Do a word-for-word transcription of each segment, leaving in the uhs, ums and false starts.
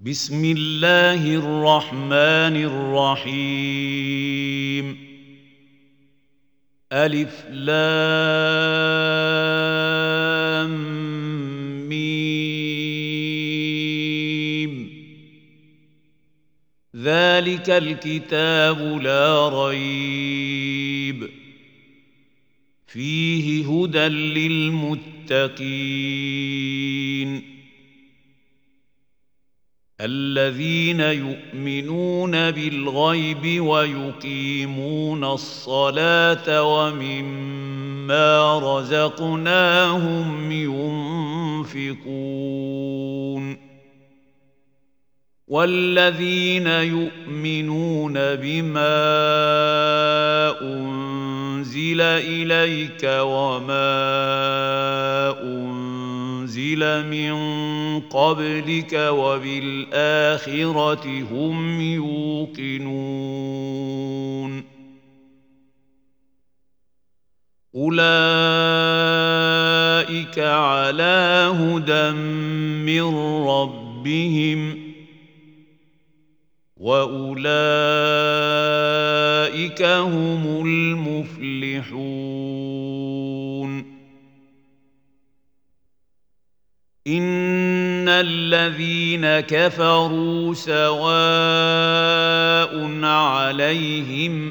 بسم الله الرحمن الرحيم ألف لام ميم ذلك الكتاب لا ريب فيه هدى للمتقين الذين يؤمنون بالغيب ويقيمون الصلاة ومما رزقناهم ينفقون والذين يؤمنون بما أنزل إليك وما أنزل من قبلك وبالآخرة هم يوقنون أولئك على هدى من ربهم وأولئك هم المفلحون إن الذين كفروا سواء عليهم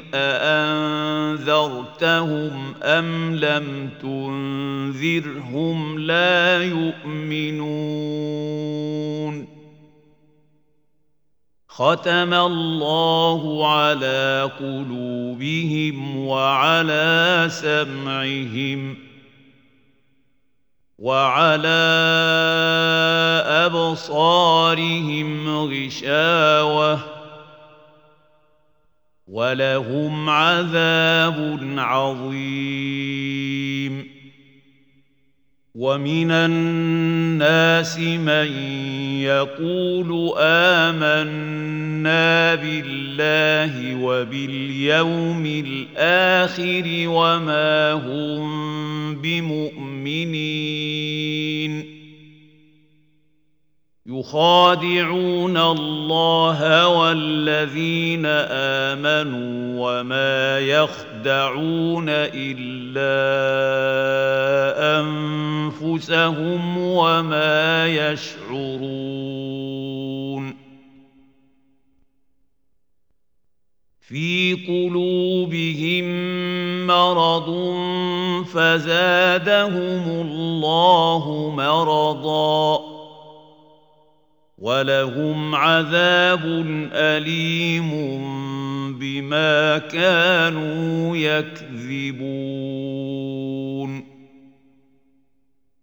أأنذرتهم أم لم تنذرهم لا يؤمنون ختم الله على قلوبهم وعلى سمعهم وعلى أبصارهم غشاوة ولهم عذاب عظيم ومن الناس من يقول آمنا بالله وباليوم الآخر وما هم بمؤمنين يخادعون الله والذين آمنوا وما يخدعون إلا أنفسهم وما يشعرون في قلوبهم مرض فزادهم الله مرضاً ولهم عذاب أليم بما كانوا يكذبون